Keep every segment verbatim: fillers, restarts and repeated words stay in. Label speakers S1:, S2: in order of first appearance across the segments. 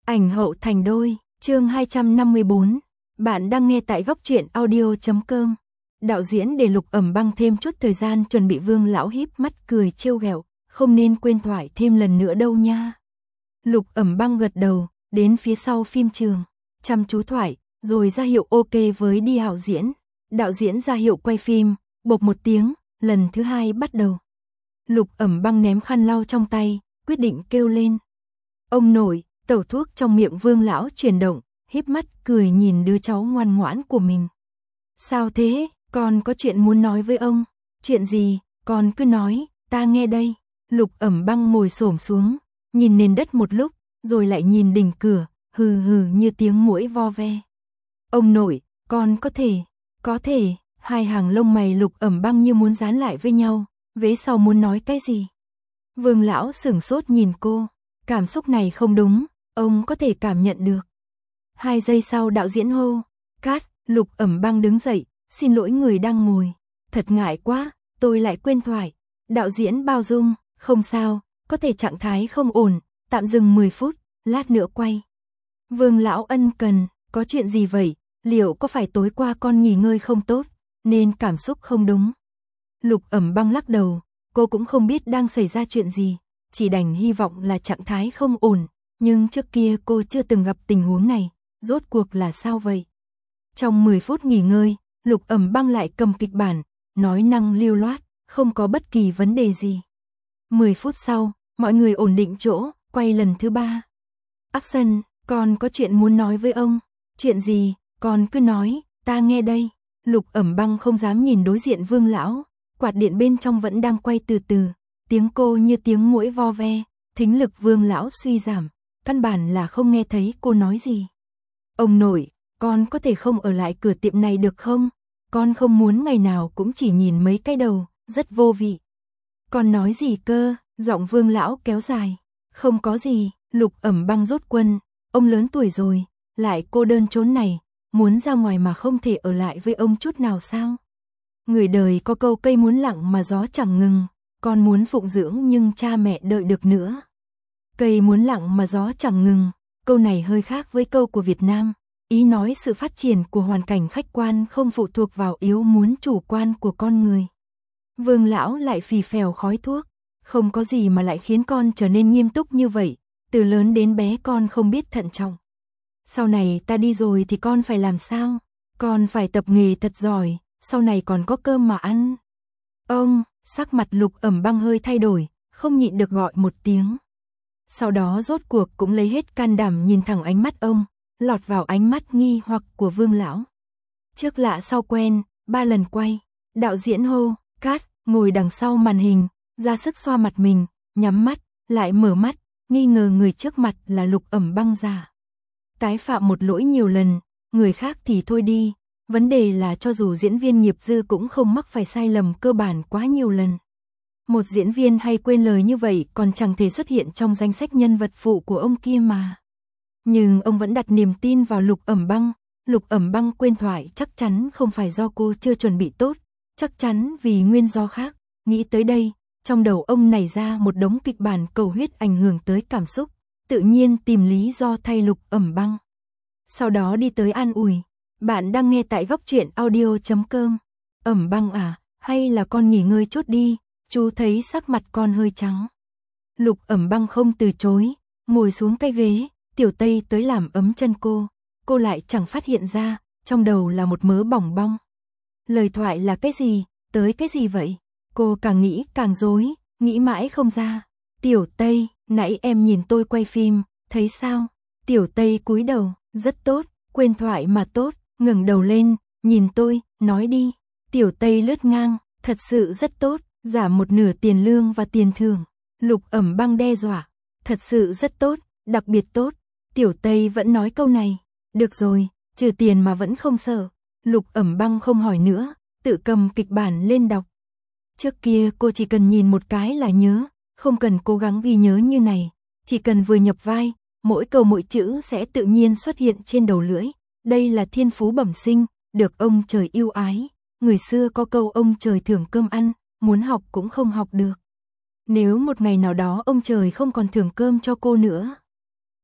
S1: Ảnh hậu thành đôi, chương hai trăm năm mươi bốn. Bạn đang nghe tại góc truyện audio chấm com. Đạo diễn để Lục Ẩm Băng thêm chút thời gian chuẩn bị. Vương lão híp mắt cười trêu ghẹo, không nên quên thoại thêm lần nữa đâu nha. Lục Ẩm Băng gật đầu, đến phía sau phim trường, chăm chú thoại, rồi ra hiệu ok với đi hảo diễn. Đạo diễn ra hiệu quay phim, bộp một tiếng, lần thứ hai bắt đầu. Lục Ẩm Băng ném khăn lau trong tay, quyết định kêu lên. Ông nội. Tẩu thuốc trong miệng Vương lão chuyển động, híp mắt cười nhìn đứa cháu ngoan ngoãn của mình. Sao thế, con có chuyện muốn nói với ông? Chuyện gì, con cứ nói, ta nghe đây. Lục Ẩm Băng ngồi xổm xuống, nhìn nền đất một lúc, rồi lại nhìn đỉnh cửa, hừ hừ như tiếng muỗi vo ve. Ông nội, con có thể, có thể, hai hàng lông mày Lục Ẩm Băng như muốn dán lại với nhau, vế sau muốn nói cái gì? Vương lão sửng sốt nhìn cô, cảm xúc này không đúng. Ông có thể cảm nhận được. Hai giây sau đạo diễn hô, cast. Lục Ẩm Băng đứng dậy, xin lỗi người đang ngồi. Thật ngại quá, tôi lại quên thoại. Đạo diễn bao dung, không sao, có thể trạng thái không ổn, tạm dừng mười phút, lát nữa quay. Vương lão ân cần, có chuyện gì vậy? Liệu có phải tối qua con nghỉ ngơi không tốt, nên cảm xúc không đúng? Lục Ẩm Băng lắc đầu, cô cũng không biết đang xảy ra chuyện gì, chỉ đành hy vọng là trạng thái không ổn. Nhưng trước kia cô chưa từng gặp tình huống này, rốt cuộc là sao vậy? Trong mười phút nghỉ ngơi, Lục Ẩm Băng lại cầm kịch bản, nói năng lưu loát, không có bất kỳ vấn đề gì. mười phút sau, mọi người ổn định chỗ, quay lần thứ ba. Action, con có chuyện muốn nói với ông. Chuyện gì, con cứ nói, ta nghe đây. Lục Ẩm Băng không dám nhìn đối diện Vương lão, quạt điện bên trong vẫn đang quay từ từ, tiếng cô như tiếng muỗi vo ve, thính lực Vương lão suy giảm. Căn bản là không nghe thấy cô nói gì. Ông nội, con có thể không ở lại cửa tiệm này được không? Con không muốn ngày nào cũng chỉ nhìn mấy cái đầu, rất vô vị. Con nói gì cơ? Giọng Vương lão kéo dài. Không có gì, Lục Ẩm Băng rốt quân. Ông lớn tuổi rồi, lại cô đơn chốn này, muốn ra ngoài mà không thể ở lại với ông chút nào sao? Người đời có câu cây muốn lặng mà gió chẳng ngừng, con muốn phụng dưỡng nhưng cha mẹ đợi được nữa. Cây muốn lặng mà gió chẳng ngừng, câu này hơi khác với câu của Việt Nam, ý nói sự phát triển của hoàn cảnh khách quan không phụ thuộc vào yếu muốn chủ quan của con người. Vương lão lại phì phèo khói thuốc, không có gì mà lại khiến con trở nên nghiêm túc như vậy, từ lớn đến bé con không biết thận trọng. Sau này ta đi rồi thì con phải làm sao? Con phải tập nghề thật giỏi, sau này còn có cơm mà ăn. Ông, sắc mặt Lục Ẩm Băng hơi thay đổi, không nhịn được gọi một tiếng. Sau đó rốt cuộc cũng lấy hết can đảm nhìn thẳng ánh mắt ông, lọt vào ánh mắt nghi hoặc của Vương lão. Trước lạ sau quen, ba lần quay, đạo diễn hô, cast, ngồi đằng sau màn hình, ra sức xoa mặt mình, nhắm mắt, lại mở mắt, nghi ngờ người trước mặt là Lục Ẩm Băng giả. Tái phạm một lỗi nhiều lần, người khác thì thôi đi, vấn đề là cho dù diễn viên nghiệp dư cũng không mắc phải sai lầm cơ bản quá nhiều lần. Một diễn viên hay quên lời như vậy còn chẳng thể xuất hiện trong danh sách nhân vật phụ của ông kia mà. Nhưng ông vẫn đặt niềm tin vào Lục Ẩm Băng. Lục Ẩm Băng quên thoại chắc chắn không phải do cô chưa chuẩn bị tốt, chắc chắn vì nguyên do khác. Nghĩ tới đây, trong đầu ông nảy ra một đống kịch bản cầu huyết ảnh hưởng tới cảm xúc, tự nhiên tìm lý do thay Lục Ẩm Băng. Sau đó đi tới an ủi, bạn đang nghe tại góc truyện audio chấm com. Ẩm Băng à, hay là con nghỉ ngơi chút đi. Chú thấy sắc mặt con hơi trắng. Lục Ẩm Băng không từ chối, ngồi xuống cái ghế, Tiểu Tây tới làm ấm chân cô, cô lại chẳng phát hiện ra, trong đầu là một mớ bỏng bong. Lời thoại là cái gì, tới cái gì vậy? Cô càng nghĩ càng rối, nghĩ mãi không ra. Tiểu Tây, nãy em nhìn tôi quay phim, thấy sao? Tiểu Tây cúi đầu, rất tốt, quên thoại mà tốt, ngẩng đầu lên, nhìn tôi, nói đi. Tiểu Tây lướt ngang, thật sự rất tốt. Giảm một nửa tiền lương và tiền thưởng. Lục Ẩm Băng đe dọa. Thật sự rất tốt, đặc biệt tốt. Tiểu Tây vẫn nói câu này. Được rồi, trừ tiền mà vẫn không sợ. Lục Ẩm Băng không hỏi nữa, tự cầm kịch bản lên đọc. Trước kia cô chỉ cần nhìn một cái là nhớ, không cần cố gắng ghi nhớ như này. Chỉ cần vừa nhập vai, mỗi câu mỗi chữ sẽ tự nhiên xuất hiện trên đầu lưỡi. Đây là thiên phú bẩm sinh, được ông trời yêu ái. Người xưa có câu ông trời thưởng cơm ăn, muốn học cũng không học được. Nếu một ngày nào đó ông trời không còn thưởng cơm cho cô nữa,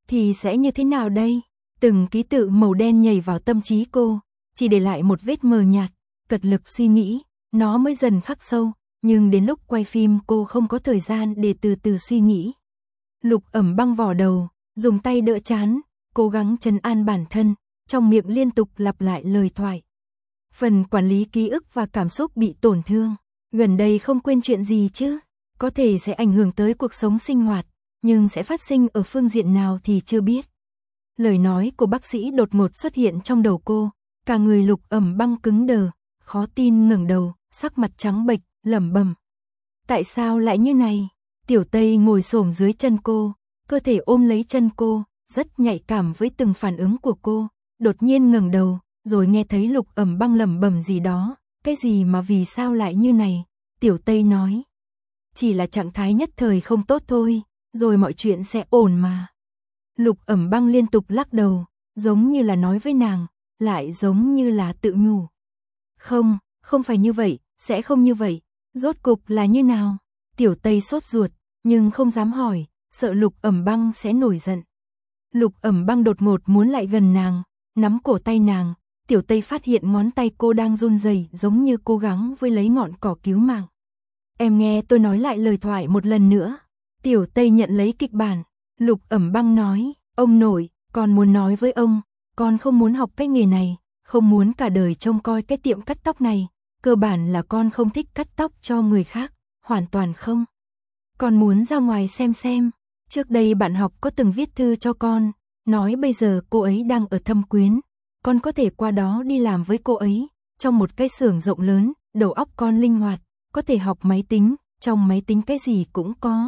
S1: thì sẽ như thế nào đây? Từng ký tự màu đen nhảy vào tâm trí cô, chỉ để lại một vết mờ nhạt, cật lực suy nghĩ, nó mới dần khắc sâu, nhưng đến lúc quay phim cô không có thời gian để từ từ suy nghĩ. Lục Ẩm Băng vò đầu, dùng tay đỡ trán, cố gắng trấn an bản thân, trong miệng liên tục lặp lại lời thoại. Phần quản lý ký ức và cảm xúc bị tổn thương, gần đây không quên chuyện gì chứ, có thể sẽ ảnh hưởng tới cuộc sống sinh hoạt, nhưng sẽ phát sinh ở phương diện nào thì chưa biết. Lời nói của bác sĩ đột ngột xuất hiện trong đầu cô, cả người Lục Ẩm Băng cứng đờ, khó tin ngẩng đầu, sắc mặt trắng bệch, lẩm bẩm. Tại sao lại như này? Tiểu Tây ngồi xổm dưới chân cô, cơ thể ôm lấy chân cô, rất nhạy cảm với từng phản ứng của cô, đột nhiên ngẩng đầu, rồi nghe thấy Lục Ẩm Băng lẩm bẩm gì đó, cái gì mà vì sao lại như này? Tiểu Tây nói, chỉ là trạng thái nhất thời không tốt thôi, rồi mọi chuyện sẽ ổn mà. Lục Ẩm Băng liên tục lắc đầu, giống như là nói với nàng, lại giống như là tự nhủ. Không, không phải như vậy, sẽ không như vậy, rốt cục là như nào? Tiểu Tây sốt ruột, nhưng không dám hỏi, sợ Lục Ẩm Băng sẽ nổi giận. Lục Ẩm Băng đột ngột muốn lại gần nàng, nắm cổ tay nàng, Tiểu Tây phát hiện ngón tay cô đang run rẩy, giống như cố gắng với lấy ngọn cỏ cứu mạng. Em nghe tôi nói lại lời thoại một lần nữa. Tiểu Tây nhận lấy kịch bản, Lục Ẩm Băng nói, ông nội, con muốn nói với ông, con không muốn học cái nghề này, không muốn cả đời trông coi cái tiệm cắt tóc này, cơ bản là con không thích cắt tóc cho người khác, hoàn toàn không. Con muốn ra ngoài xem xem, trước đây bạn học có từng viết thư cho con, nói bây giờ cô ấy đang ở Thâm Quyến, con có thể qua đó đi làm với cô ấy, trong một cái xưởng rộng lớn, đầu óc con linh hoạt, có thể học máy tính, trong máy tính cái gì cũng có.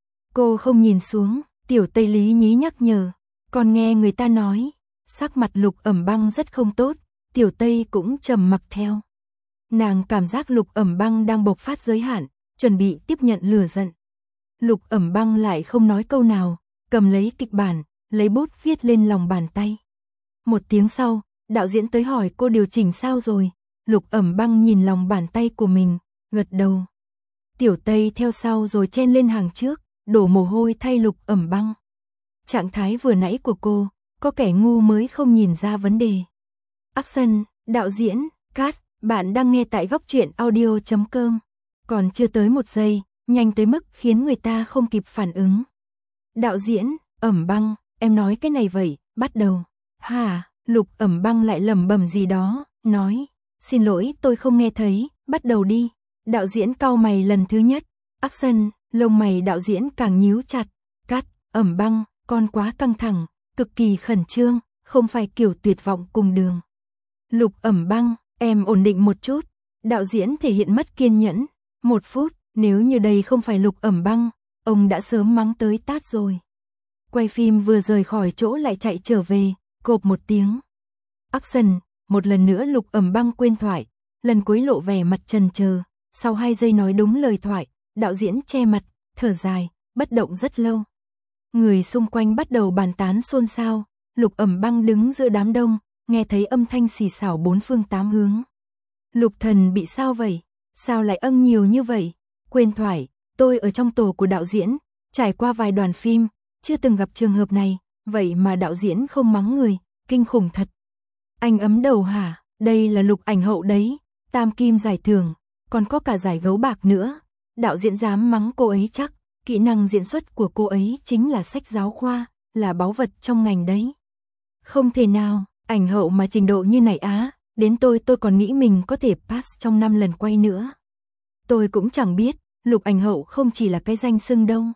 S1: Cô không nhìn xuống, Tiểu Tây lý nhí nhắc nhở, con nghe người ta nói, sắc mặt Lục Ẩm Băng rất không tốt, Tiểu Tây cũng trầm mặc theo. Nàng cảm giác Lục Ẩm Băng đang bộc phát giới hạn, chuẩn bị tiếp nhận lửa giận. Lục Ẩm Băng lại không nói câu nào, cầm lấy kịch bản, lấy bút viết lên lòng bàn tay. Một tiếng sau, đạo diễn tới hỏi cô điều chỉnh sao rồi, Lục Ẩm Băng nhìn lòng bàn tay của mình, gật đầu. Tiểu Tây theo sau rồi chen lên hàng trước, đổ mồ hôi thay Lục Ẩm Băng. Trạng thái vừa nãy của cô, có kẻ ngu mới không nhìn ra vấn đề. Action, đạo diễn, cast, bạn đang nghe tại góc truyện audio chấm com. Còn chưa tới một giây, nhanh tới mức khiến người ta không kịp phản ứng. Đạo diễn, Ẩm Băng, em nói cái này vậy, bắt đầu. Hả, Lục Ẩm Băng lại lẩm bẩm gì đó, nói, xin lỗi tôi không nghe thấy, bắt đầu đi. Đạo diễn cau mày lần thứ nhất, action, lông mày đạo diễn càng nhíu chặt, cắt, Ẩm Băng, con quá căng thẳng, cực kỳ khẩn trương, không phải kiểu tuyệt vọng cùng đường. Lục Ẩm Băng, em ổn định một chút, đạo diễn thể hiện mất kiên nhẫn, một phút, nếu như đây không phải Lục Ẩm Băng, ông đã sớm mắng tới tát rồi. Quay phim vừa rời khỏi chỗ lại chạy trở về, cộp một tiếng. Action, một lần nữa Lục Ẩm Băng quên thoại, lần cuối lộ vẻ mặt chần chờ, sau hai giây nói đúng lời thoại, đạo diễn che mặt, thở dài, bất động rất lâu. Người xung quanh bắt đầu bàn tán xôn xao, Lục Ẩm Băng đứng giữa đám đông, nghe thấy âm thanh xì xào bốn phương tám hướng. Lục Thần bị sao vậy? Sao lại âng nhiều như vậy? Quên thoại, tôi ở trong tổ của đạo diễn, trải qua vài đoàn phim, chưa từng gặp trường hợp này, vậy mà đạo diễn không mắng người, kinh khủng thật. Anh ấm đầu hả? Đây là Lục ảnh hậu đấy, tam kim giải thưởng, còn có cả giải gấu bạc nữa. Đạo diễn dám mắng cô ấy chắc, kỹ năng diễn xuất của cô ấy chính là sách giáo khoa, là báu vật trong ngành đấy. Không thể nào, ảnh hậu mà trình độ như này á, đến tôi tôi còn nghĩ mình có thể pass trong năm lần quay nữa. Tôi cũng chẳng biết, Lục ảnh hậu không chỉ là cái danh xưng đâu.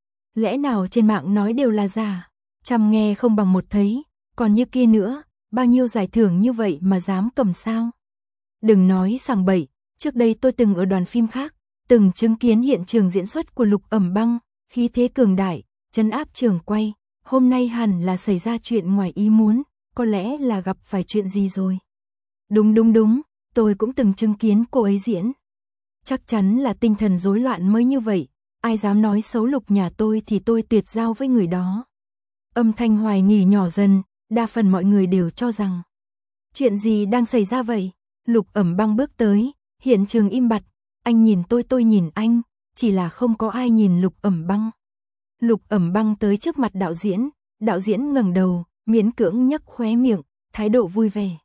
S1: Lẽ nào trên mạng nói đều là giả, trăm nghe không bằng một thấy, còn như kia nữa, bao nhiêu giải thưởng như vậy mà dám cầm sao. Đừng nói sảng bậy, trước đây tôi từng ở đoàn phim khác, từng chứng kiến hiện trường diễn xuất của Lục Ẩm Băng, khí thế cường đại, trấn áp trường quay, hôm nay hẳn là xảy ra chuyện ngoài ý muốn, có lẽ là gặp phải chuyện gì rồi. Đúng đúng đúng, tôi cũng từng chứng kiến cô ấy diễn. Chắc chắn là tinh thần rối loạn mới như vậy, ai dám nói xấu Lục nhà tôi thì tôi tuyệt giao với người đó. Âm thanh hoài nghi nhỏ dần, đa phần mọi người đều cho rằng. Chuyện gì đang xảy ra vậy? Lục Ẩm Băng bước tới, hiện trường im bặt, anh nhìn tôi tôi nhìn anh, chỉ là không có ai nhìn Lục Ẩm Băng. Lục Ẩm Băng tới trước mặt đạo diễn, đạo diễn ngẩng đầu, miễn cưỡng nhấc khóe miệng, thái độ vui vẻ.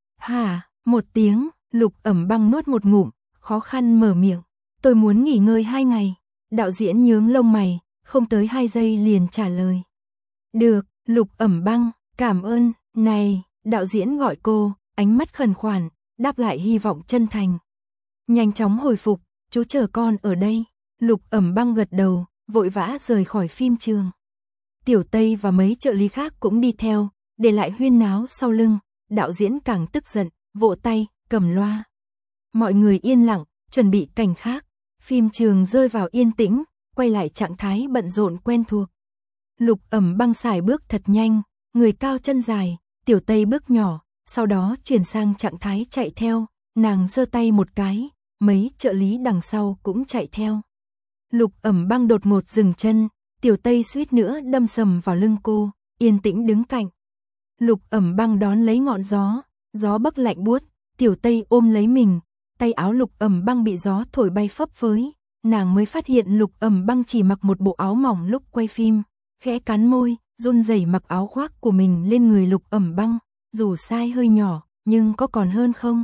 S1: Hả, một tiếng, Lục Ẩm Băng nuốt một ngụm, khó khăn mở miệng. Tôi muốn nghỉ ngơi hai ngày. Đạo diễn nhướng lông mày, không tới hai giây liền trả lời. Được, Lục Ẩm Băng, cảm ơn, này, đạo diễn gọi cô, ánh mắt khẩn khoản, đáp lại hy vọng chân thành. Nhanh chóng hồi phục, chú chờ con ở đây. Lục Ẩm Băng gật đầu, vội vã rời khỏi phim trường. Tiểu Tây và mấy trợ lý khác cũng đi theo, để lại huyên náo sau lưng. Đạo diễn càng tức giận, vỗ tay, cầm loa. Mọi người yên lặng, chuẩn bị cảnh khác. Phim trường rơi vào yên tĩnh, quay lại trạng thái bận rộn quen thuộc. Lục Ẩm Băng sải bước thật nhanh, người cao chân dài, Tiểu Tây bước nhỏ, sau đó chuyển sang trạng thái chạy theo, nàng giơ tay một cái, mấy trợ lý đằng sau cũng chạy theo. Lục Ẩm Băng đột ngột dừng chân, Tiểu Tây suýt nữa đâm sầm vào lưng cô, yên tĩnh đứng cạnh. Lục Ẩm Băng đón lấy ngọn gió, gió bấc lạnh buốt, Tiểu Tây ôm lấy mình, tay áo Lục Ẩm Băng bị gió thổi bay phấp phới, nàng mới phát hiện Lục Ẩm Băng chỉ mặc một bộ áo mỏng lúc quay phim, khẽ cắn môi, run rẩy mặc áo khoác của mình lên người Lục Ẩm Băng, dù size hơi nhỏ, nhưng có còn hơn không?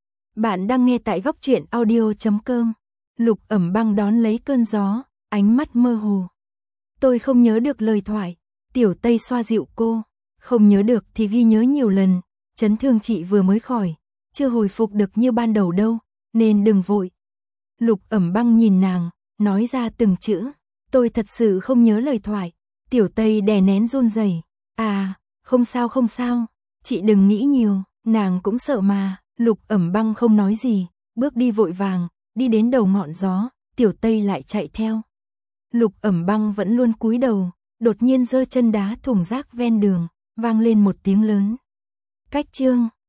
S1: Bạn đang nghe tại góc truyện audio chấm com. Lục Ẩm Băng đón lấy cơn gió, ánh mắt mơ hồ. Tôi không nhớ được lời thoại, Tiểu Tây xoa dịu cô, không nhớ được thì ghi nhớ nhiều lần, chấn thương chị vừa mới khỏi, chưa hồi phục được như ban đầu đâu, nên đừng vội. Lục Ẩm Băng nhìn nàng, nói ra từng chữ, tôi thật sự không nhớ lời thoại. Tiểu Tây đè nén run rẩy, à, không sao không sao, chị đừng nghĩ nhiều, nàng cũng sợ mà. Lục Ẩm Băng không nói gì, bước đi vội vàng, đi đến đầu ngọn gió, Tiểu Tây lại chạy theo. Lục Ẩm Băng vẫn luôn cúi đầu, đột nhiên giơ chân đá thùng rác ven đường, vang lên một tiếng lớn. Cách chương